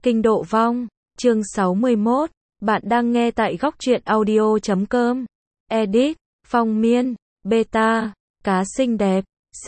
Kinh Độ Vong, chương 61, bạn đang nghe tại góc truyện audio.com. Edit, Phong Miên, Beta, cá xinh đẹp,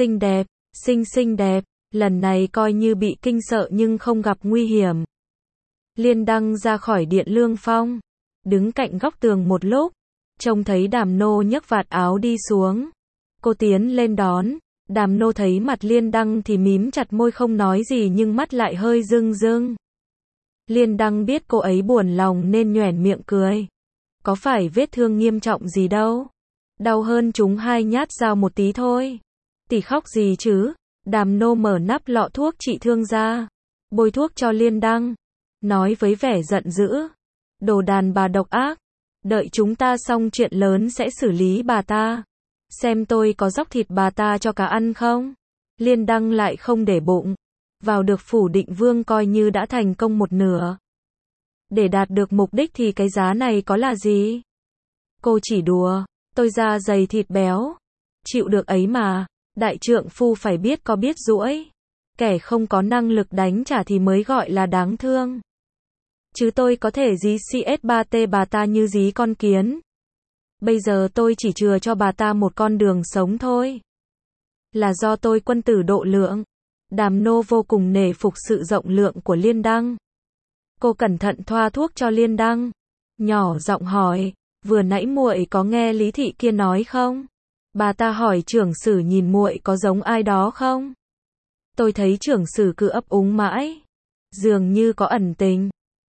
xinh đẹp, lần này coi như bị kinh sợ nhưng không gặp nguy hiểm. Liên Đăng ra khỏi Điện Lương Phong, đứng cạnh góc tường một lúc, trông thấy Đàm Nô nhấc vạt áo đi xuống. Cô tiến lên đón, Đàm Nô thấy mặt Liên Đăng thì mím chặt môi không nói gì nhưng mắt lại hơi rưng rưng. Liên Đăng biết cô ấy buồn lòng nên nhoẻn miệng cười. Có phải vết thương nghiêm trọng gì đâu. Đau hơn chúng 2 nhát dao một tí thôi. Tỷ khóc gì chứ? Đàm Nô mở nắp lọ thuốc trị thương ra, bôi thuốc cho Liên Đăng, nói với vẻ giận dữ. Đồ đàn bà độc ác. Đợi chúng ta xong chuyện lớn sẽ xử lý bà ta. Xem tôi có dóc thịt bà ta cho cả ăn không? Liên Đăng lại không để bụng. Vào được phủ Định Vương coi như đã thành công một nửa. Để đạt được mục đích thì cái giá này có là gì? Cô chỉ đùa, tôi da dày thịt béo. Chịu được ấy mà, đại trượng phu phải biết có biết duỗi. Kẻ không có năng lực đánh trả thì mới gọi là đáng thương. Chứ tôi có thể dí CS3T bà ta như dí con kiến. Bây giờ tôi chỉ chừa cho bà ta một con đường sống thôi. Là do tôi quân tử độ lượng. Đàm Nô vô cùng nể phục sự rộng lượng của Liên Đăng. Cô cẩn thận thoa thuốc cho Liên Đăng, nhỏ giọng hỏi, vừa nãy muội có nghe Lý thị kia nói không? Bà ta hỏi trưởng sử nhìn muội có giống ai đó không? Tôi thấy trưởng sử cứ ấp úng mãi, dường như có ẩn tình.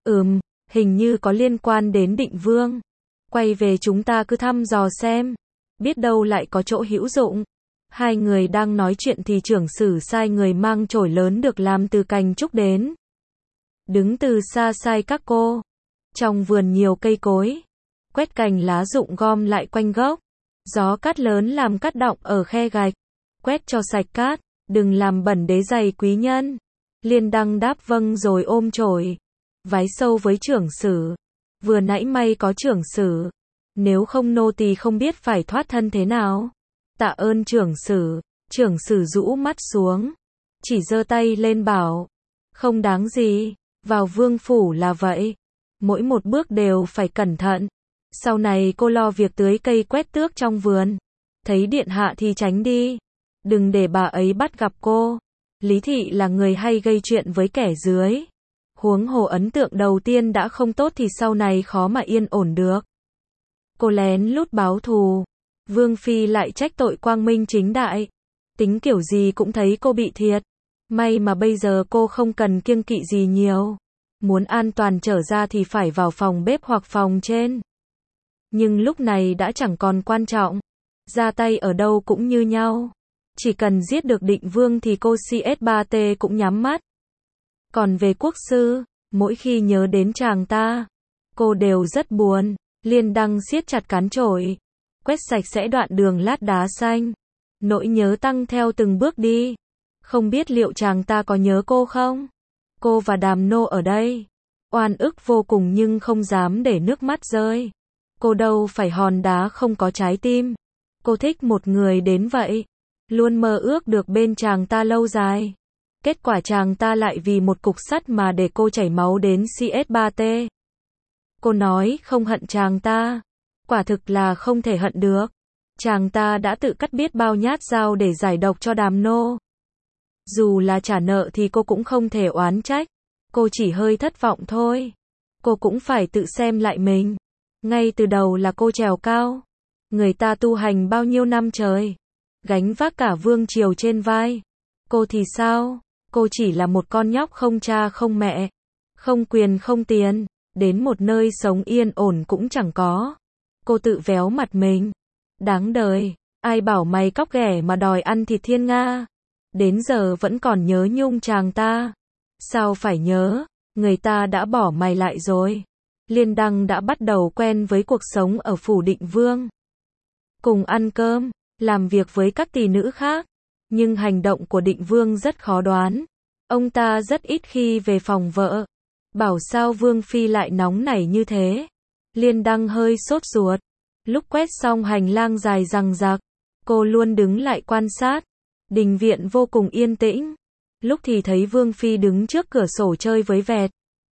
Hình như có liên quan đến Định Vương. Quay về chúng ta cứ thăm dò xem, biết đâu lại có chỗ hữu dụng. Hai người đang nói chuyện thì trưởng sử sai người mang chổi lớn được làm từ cành trúc đến. Đứng từ xa sai các cô. Trong vườn nhiều cây cối, quét cành lá rụng gom lại quanh gốc. Gió cát lớn làm cát đọng ở khe gạch. Quét cho sạch cát, đừng làm bẩn đế giày quý nhân. Liên Đăng đáp vâng rồi ôm chổi, vái sâu với trưởng sử. Vừa nãy may có trưởng sử, nếu không nô tỳ không biết phải thoát thân thế nào. Tạ ơn trưởng sử. Trưởng sử rũ mắt xuống, chỉ giơ tay lên bảo, không đáng gì, vào vương phủ là vậy. Mỗi một bước đều phải cẩn thận. Sau này cô lo việc tưới cây quét tước trong vườn. Thấy điện hạ thì tránh đi. Đừng để bà ấy bắt gặp cô. Lý thị là người hay gây chuyện với kẻ dưới. Huống hồ ấn tượng đầu tiên đã không tốt thì sau này khó mà yên ổn được. Cô lén lút báo thù. Vương phi lại trách tội quang minh chính đại. Tính kiểu gì cũng thấy cô bị thiệt. May mà bây giờ cô không cần kiêng kỵ gì nhiều. Muốn an toàn trở ra thì phải vào phòng bếp hoặc phòng trên. Nhưng lúc này đã chẳng còn quan trọng. Ra tay ở đâu cũng như nhau. Chỉ cần giết được Định Vương thì cô CS3T cũng nhắm mắt. Còn về quốc sư, mỗi khi nhớ đến chàng ta, cô đều rất buồn. Liên Đăng siết chặt cán chổi, quét sạch sẽ đoạn đường lát đá xanh. Nỗi nhớ tăng theo từng bước đi. Không biết liệu chàng ta có nhớ cô không? Cô và Đàm Nô ở đây, oan ức vô cùng nhưng không dám để nước mắt rơi. Cô đâu phải hòn đá không có trái tim. Cô thích một người đến vậy, luôn mơ ước được bên chàng ta lâu dài. Kết quả chàng ta lại vì một cục sắt mà để cô chảy máu đến CS3T. Cô nói không hận chàng ta, quả thực là không thể hận được. Chàng ta đã tự cắt biết bao nhát dao để giải độc cho Đàm Nô. Dù là trả nợ thì cô cũng không thể oán trách. Cô chỉ hơi thất vọng thôi. Cô cũng phải tự xem lại mình. Ngay từ đầu là cô trèo cao. Người ta tu hành bao nhiêu năm trời, gánh vác cả vương triều trên vai. Cô thì sao? Cô chỉ là một con nhóc không cha không mẹ, không quyền không tiền, đến một nơi sống yên ổn cũng chẳng có. Cô tự véo mặt mình. Đáng đời, ai bảo mày cóc ghẻ mà đòi ăn thịt thiên nga. Đến giờ vẫn còn nhớ nhung chàng ta. Sao phải nhớ, người ta đã bỏ mày lại rồi. Liên Đăng đã bắt đầu quen với cuộc sống ở phủ Định Vương. Cùng ăn cơm, làm việc với các tỷ nữ khác. Nhưng hành động của Định Vương rất khó đoán. Ông ta rất ít khi về phòng vợ. Bảo sao Vương phi lại nóng nảy như thế. Liên Đăng hơi sốt ruột. Lúc quét xong hành lang dài dằng dặc, cô luôn đứng lại quan sát. Đình viện vô cùng yên tĩnh. Lúc thì thấy Vương phi đứng trước cửa sổ chơi với vẹt.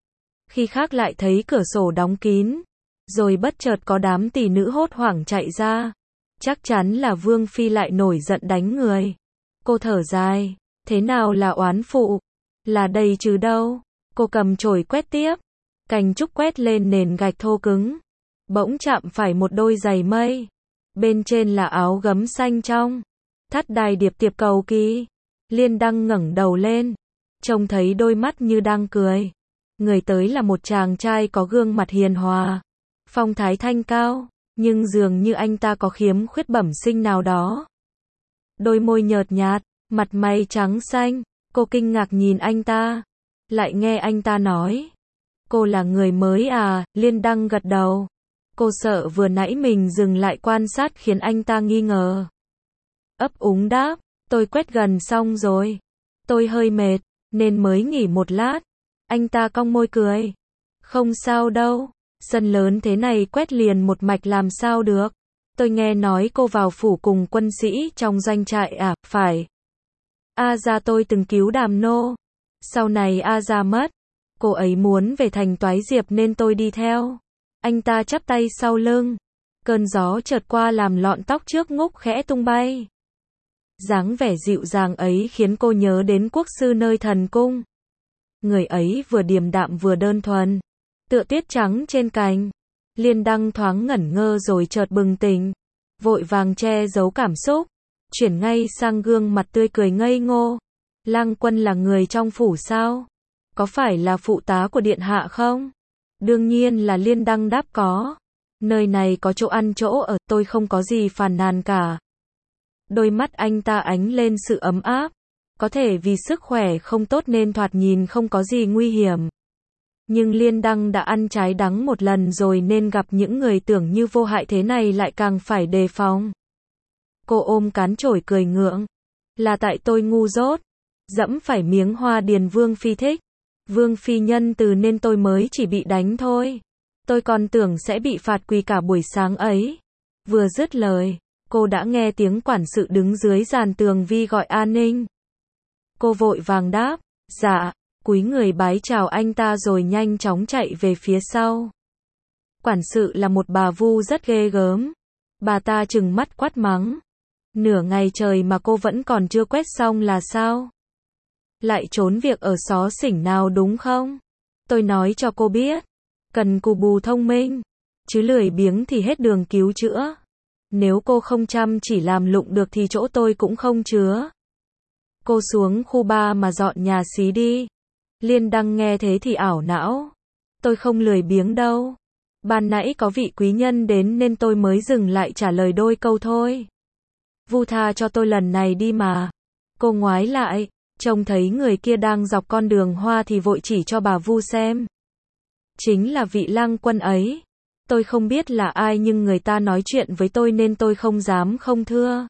khi khác lại thấy cửa sổ đóng kín, rồi bất chợt có đám tỷ nữ hốt hoảng chạy ra. Chắc chắn là Vương Phi lại nổi giận đánh người. Cô thở dài, thế nào là oán phụ? Là đây chứ đâu. Cô cầm chổi quét tiếp, cành trúc quét lên nền gạch thô cứng. Bỗng chạm phải một đôi giày mây. Bên trên là áo gấm xanh trong. Thắt đai điệp tiệp cầu kỳ. Liên Đăng ngẩng đầu lên, trông thấy đôi mắt như đang cười. Người tới là một chàng trai có gương mặt hiền hòa, phong thái thanh cao, nhưng dường như anh ta có khiếm khuyết bẩm sinh nào đó. Đôi môi nhợt nhạt, mặt mày trắng xanh, cô kinh ngạc nhìn anh ta, lại nghe anh ta nói. Cô là người mới à? Liên Đăng gật đầu. Cô sợ vừa nãy mình dừng lại quan sát khiến anh ta nghi ngờ. Ấp úng đáp, tôi quét gần xong rồi. Tôi hơi mệt, nên mới nghỉ một lát. Anh ta cong môi cười. Không sao đâu, sân lớn thế này quét liền một mạch làm sao được. Tôi nghe nói cô vào phủ cùng quân sĩ trong doanh trại à? Phải. A gia tôi từng cứu Đàm nô. Sau này A gia mất, cô ấy muốn về thành Toái Diệp nên tôi đi theo. Anh ta chắp tay sau lưng. Cơn gió chợt qua làm lọn tóc trước ngúc khẽ tung bay. Dáng vẻ dịu dàng ấy khiến cô nhớ đến quốc sư nơi thần cung. Người ấy vừa điềm đạm vừa đơn thuần, tựa tuyết trắng trên cành. Liên Đăng thoáng ngẩn ngơ rồi chợt bừng tỉnh, vội vàng che giấu cảm xúc, chuyển ngay sang gương mặt tươi cười ngây ngô. Lang Quân là người trong phủ sao? Có phải là phụ tá của điện hạ không? Đương nhiên là Liên Đăng đáp có. Nơi này có chỗ ăn chỗ ở, tôi không có gì phàn nàn cả. Đôi mắt anh ta ánh lên sự ấm áp. Có thể vì sức khỏe không tốt nên thoạt nhìn không có gì nguy hiểm. Nhưng Liên Đăng đã ăn trái đắng một lần rồi nên gặp những người tưởng như vô hại thế này lại càng phải đề phòng. Cô ôm cán chổi cười ngượng. Là tại tôi ngu dốt, dẫm phải miếng hoa điền Vương Phi thích. Vương Phi nhân từ nên tôi mới chỉ bị đánh thôi. Tôi còn tưởng sẽ bị phạt quỳ cả buổi sáng ấy. Vừa dứt lời, cô đã nghe tiếng quản sự đứng dưới giàn tường vi gọi an ninh. Cô vội vàng đáp, dạ, cúi người bái chào anh ta rồi nhanh chóng chạy về phía sau. Quản sự là một bà vu rất ghê gớm. Bà ta trừng mắt quát mắng. Nửa ngày trời mà cô vẫn còn chưa quét xong là sao? Lại trốn việc ở xó xỉnh nào đúng không? Tôi nói cho cô biết, cần cù bù thông minh, chứ lười biếng thì hết đường cứu chữa. Nếu cô không chăm chỉ làm lụng được thì chỗ tôi cũng không chứa. Cô xuống khu 3 mà dọn nhà xí đi. Liên Đăng nghe thế thì ảo não. Tôi không lười biếng đâu. Ban nãy có vị quý nhân đến nên tôi mới dừng lại trả lời đôi câu thôi. Vu tha cho tôi lần này đi mà. Cô ngoái lại, trông thấy người kia đang dọc con đường hoa thì vội chỉ cho bà Vu xem. Chính là vị Lang Quân ấy. Tôi không biết là ai nhưng người ta nói chuyện với tôi nên tôi không dám không thưa.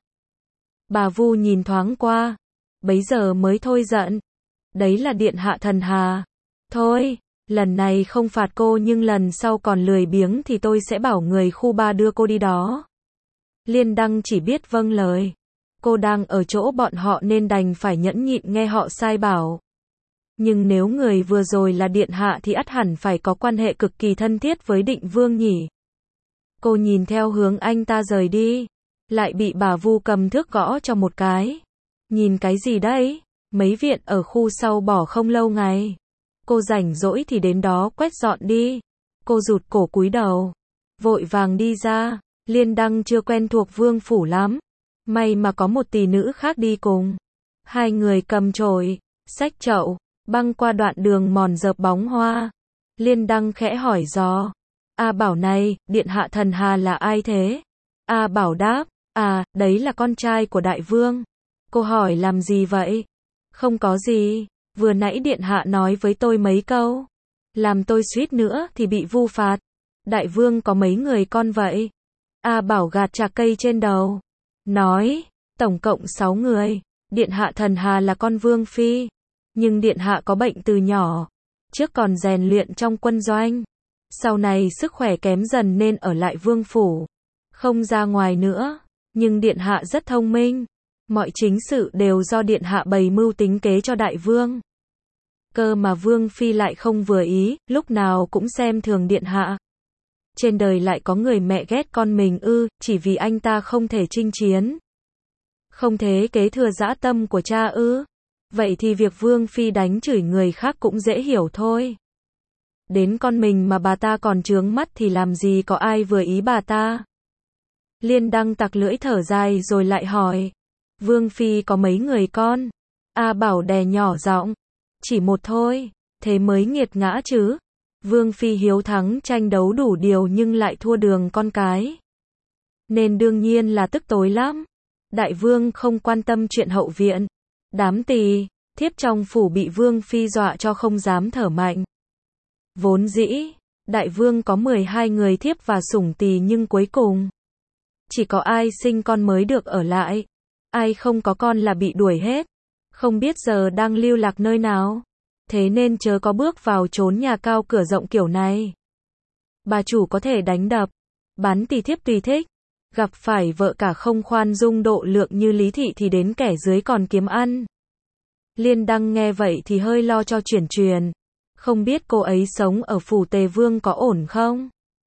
Bà Vu nhìn thoáng qua, bấy giờ mới thôi giận. Đấy là điện hạ Thần Hà. Thôi, lần này không phạt cô nhưng lần sau còn lười biếng thì tôi sẽ bảo người khu 3 đưa cô đi đó. Liên Đăng chỉ biết vâng lời. Cô đang ở chỗ bọn họ nên đành phải nhẫn nhịn nghe họ sai bảo. Nhưng nếu người vừa rồi là điện hạ thì ắt hẳn phải có quan hệ cực kỳ thân thiết với Định Vương nhỉ. Cô nhìn theo hướng anh ta rời đi, lại bị bà Vu cầm thước gõ cho một cái. Nhìn cái gì đấy? Mấy viện ở khu sau bỏ không lâu ngày. Cô rảnh rỗi thì đến đó quét dọn đi. Cô rụt cổ cúi đầu, vội vàng đi ra. Liên Đăng chưa quen thuộc vương phủ lắm. May mà có một tỷ nữ khác đi cùng. Hai người cầm chổi, xách chậu, băng qua đoạn đường mòn dợp bóng hoa. Liên Đăng khẽ hỏi dò. A Bảo này, điện hạ Thần Hà là ai thế? A Bảo đáp, đấy là con trai của đại vương. Cô hỏi làm gì vậy? Không có gì, vừa nãy điện hạ nói với tôi mấy câu. Làm tôi suýt nữa thì bị vu phạt. Đại vương có mấy người con vậy? A Bảo gạt chạc cây trên đầu. Nói, tổng cộng 6 người. Điện hạ Thần Hà là con vương phi. Nhưng điện hạ có bệnh từ nhỏ. Trước còn rèn luyện trong quân doanh. Sau này sức khỏe kém dần nên ở lại vương phủ. Không ra ngoài nữa. Nhưng điện hạ rất thông minh. Mọi chính sự đều do điện hạ bày mưu tính kế cho đại vương. Cơ mà Vương Phi lại không vừa ý, lúc nào cũng xem thường điện hạ. Trên đời lại có người mẹ ghét con mình ư, chỉ vì anh ta không thể chinh chiến. Không thế kế thừa dã tâm của cha ư. Vậy thì việc Vương Phi đánh chửi người khác cũng dễ hiểu thôi. Đến con mình mà bà ta còn chướng mắt thì làm gì có ai vừa ý bà ta. Liên Đăng tặc lưỡi thở dài rồi lại hỏi. Vương Phi có mấy người con? A Bảo đè nhỏ giọng. Chỉ một thôi, thế mới nghiệt ngã chứ. Vương Phi hiếu thắng tranh đấu đủ điều nhưng lại thua Đường con cái. Nên đương nhiên là tức tối lắm. Đại Vương không quan tâm chuyện hậu viện. Đám tỳ, thiếp trong phủ bị Vương Phi dọa cho không dám thở mạnh. Vốn dĩ, Đại Vương có 12 người thiếp và sủng tỳ nhưng cuối cùng chỉ có ai sinh con mới được ở lại. Ai không có con là bị đuổi hết. Không biết giờ đang lưu lạc nơi nào. Thế nên chớ có bước vào chốn nhà cao cửa rộng kiểu này. Bà chủ có thể đánh đập, bán tỳ thiếp tùy thích. Gặp phải vợ cả không khoan dung độ lượng như Lý Thị thì đến kẻ dưới còn kiếm ăn. Liên Đăng nghe vậy thì hơi lo cho Truyền. Không biết cô ấy sống ở phủ Tề Vương có ổn không?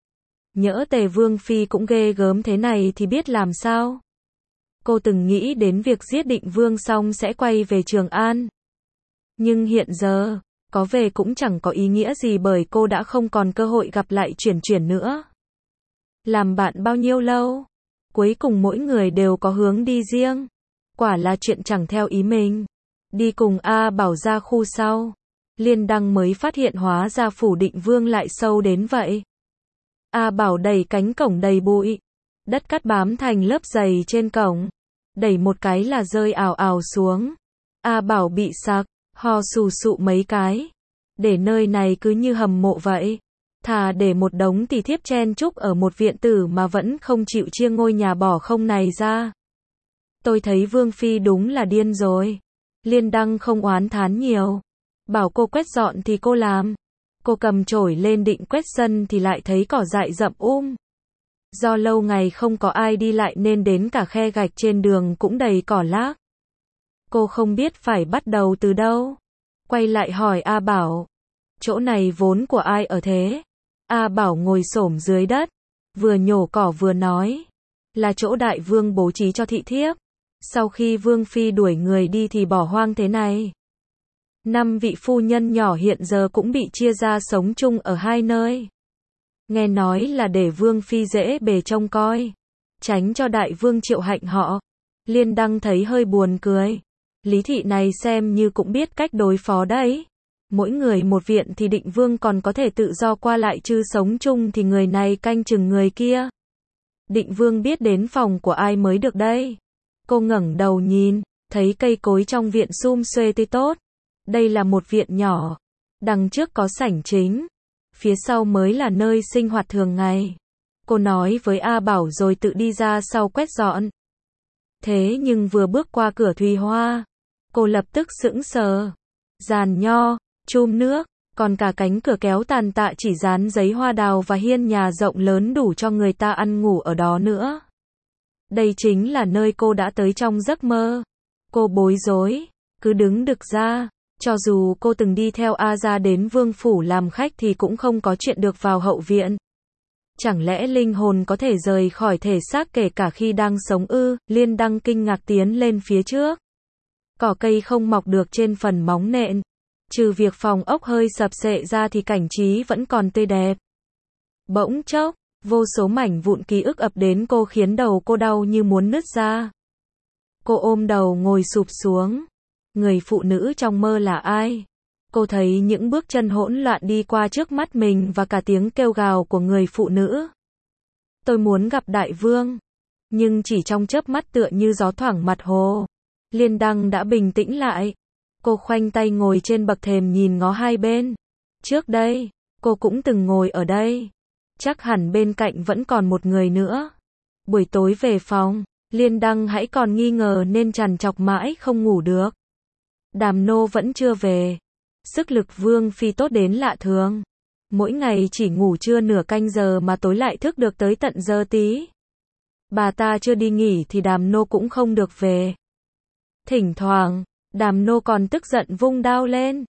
Nhỡ Tề Vương Phi cũng ghê gớm thế này thì biết làm sao? Cô từng nghĩ đến việc giết Định Vương xong sẽ quay về Trường An. Nhưng hiện giờ, có về cũng chẳng có ý nghĩa gì bởi cô đã không còn cơ hội gặp lại Truyền nữa. Làm bạn bao nhiêu lâu? Cuối cùng mỗi người đều có hướng đi riêng. Quả là chuyện chẳng theo ý mình. Đi cùng A Bảo ra khu sau. Liên Đăng mới phát hiện hóa ra phủ Định Vương lại sâu đến vậy. A Bảo đẩy cánh cổng đầy bụi. Đất cát bám thành lớp dày trên cổng. Đẩy một cái là rơi ào ào xuống. A Bảo bị sặc, ho sù sụ mấy cái. Để nơi này cứ như hầm mộ vậy. Thà để một đống tỳ thiếp chen chúc ở một viện tử mà vẫn không chịu chia ngôi nhà bỏ không này ra. Tôi thấy Vương Phi đúng là điên rồi. Liên Đăng không oán thán nhiều. Bảo cô quét dọn thì cô làm. Cô cầm chổi lên định quét sân thì lại thấy cỏ dại rậm Do lâu ngày không có ai đi lại nên đến cả khe gạch trên đường cũng đầy cỏ lác. Cô không biết phải bắt đầu từ đâu. Quay lại hỏi A Bảo. Chỗ này vốn của ai ở thế? A Bảo ngồi xổm dưới đất. Vừa nhổ cỏ vừa nói. Là chỗ Đại Vương bố trí cho thị thiếp. Sau khi Vương Phi đuổi người đi thì bỏ hoang thế này. 5 vị phu nhân nhỏ hiện giờ cũng bị chia ra sống chung ở 2 nơi. Nghe nói là để Vương Phi dễ bề trông coi. Tránh cho Đại Vương triệu hạnh họ. Liên Đăng thấy hơi buồn cười. Lý Thị này xem như cũng biết cách đối phó đấy. Mỗi người một viện thì Định Vương còn có thể tự do qua lại chứ sống chung thì người này canh chừng người kia. Định Vương biết đến phòng của ai mới được đây. Cô ngẩng đầu nhìn, thấy cây cối trong viện sum xuê tươi tốt. Đây là một viện nhỏ. Đằng trước có sảnh chính. Phía sau mới là nơi sinh hoạt thường ngày. Cô nói với A Bảo rồi tự đi ra sau quét dọn. Thế nhưng vừa bước qua cửa Thùy Hoa, cô lập tức sững sờ. Giàn nho, chum nước, còn cả cánh cửa kéo tàn tạ chỉ dán giấy hoa đào và hiên nhà rộng lớn đủ cho người ta ăn ngủ ở đó nữa. Đây chính là nơi cô đã tới trong giấc mơ. Cô bối rối, cứ đứng đực ra. Cho dù cô từng đi theo A gia đến Vương phủ làm khách thì cũng không có chuyện được vào hậu viện. Chẳng lẽ linh hồn có thể rời khỏi thể xác kể cả khi đang sống ư? Liên Đăng kinh ngạc tiến lên phía trước. Cỏ cây không mọc được trên phần móng nện. Trừ việc phòng ốc hơi sập xệ ra thì cảnh trí vẫn còn tươi đẹp. Bỗng chốc, vô số mảnh vụn ký ức ập đến cô khiến đầu cô đau như muốn nứt ra. Cô ôm đầu ngồi sụp xuống. Người phụ nữ trong mơ là ai? Cô thấy những bước chân hỗn loạn đi qua trước mắt mình và cả tiếng kêu gào của người phụ nữ. Tôi muốn gặp Đại Vương. Nhưng chỉ trong chớp mắt tựa như gió thoảng mặt hồ. Liên Đăng đã bình tĩnh lại. Cô khoanh tay ngồi trên bậc thềm nhìn ngó hai bên. Trước đây, cô cũng từng ngồi ở đây. Chắc hẳn bên cạnh vẫn còn một người nữa. Buổi tối về phòng, Liên Đăng hãy còn nghi ngờ nên trằn trọc mãi không ngủ được. Đàm Nô vẫn chưa về. Sức lực Vương Phi tốt đến lạ thường. Mỗi ngày chỉ ngủ trưa nửa canh giờ mà tối lại thức được tới tận giờ tí. Bà ta chưa đi nghỉ thì Đàm Nô cũng không được về. Thỉnh thoảng, Đàm Nô còn tức giận vung đao lên.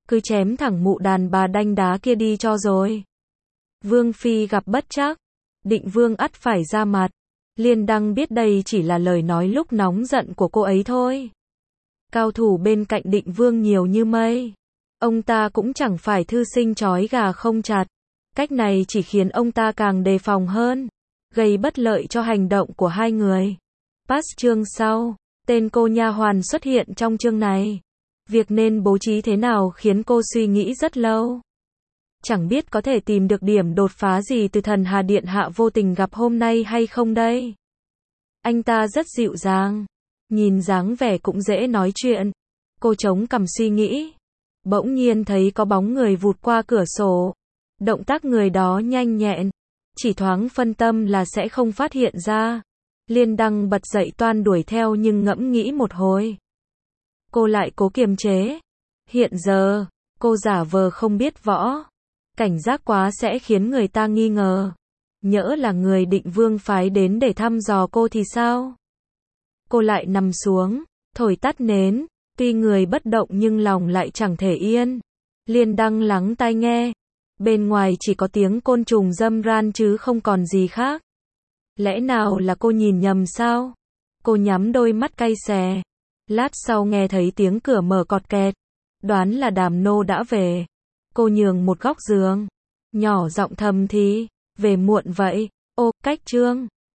cứ chém thẳng mụ đàn bà đanh đá kia đi cho rồi. Vương phi gặp bất trắc, Định Vương ắt phải ra mặt. Liên Đăng biết đây chỉ là lời nói lúc nóng giận của cô ấy thôi. Cao thủ bên cạnh Định Vương nhiều như mây. Ông ta cũng chẳng phải thư sinh trói gà không chặt. Cách này chỉ khiến ông ta càng đề phòng hơn, gây bất lợi cho hành động của hai người. Pass chương sau, tên cô nha hoàn xuất hiện trong chương này. Việc nên bố trí thế nào khiến cô suy nghĩ rất lâu. Chẳng biết có thể tìm được điểm đột phá gì từ thần Hà Điện Hạ vô tình gặp hôm nay hay không đây. Anh ta rất dịu dàng, nhìn dáng vẻ cũng dễ nói chuyện. Cô chống cằm suy nghĩ. Bỗng nhiên thấy có bóng người vụt qua cửa sổ. Động tác người đó nhanh nhẹn, chỉ thoáng phân tâm là sẽ không phát hiện ra. Liên Đăng bật dậy toan đuổi theo nhưng ngẫm nghĩ một hồi. Cô lại cố kiềm chế. Hiện giờ, cô giả vờ không biết võ. Cảnh giác quá sẽ khiến người ta nghi ngờ. Nhỡ là người Định Vương phái đến để thăm dò cô thì sao? Cô lại nằm xuống, thổi tắt nến. Tuy người bất động nhưng lòng lại chẳng thể yên. Liên Đăng lắng tai nghe. Bên ngoài chỉ có tiếng côn trùng râm ran chứ không còn gì khác. Lẽ nào là cô nhìn nhầm sao? Cô nhắm đôi mắt cay xè. Lát sau nghe thấy tiếng cửa mở cọt kẹt. Đoán là Đàm Nô đã về. Cô nhường một góc giường. Nhỏ giọng thầm thì, về muộn vậy. Ô, cách chương.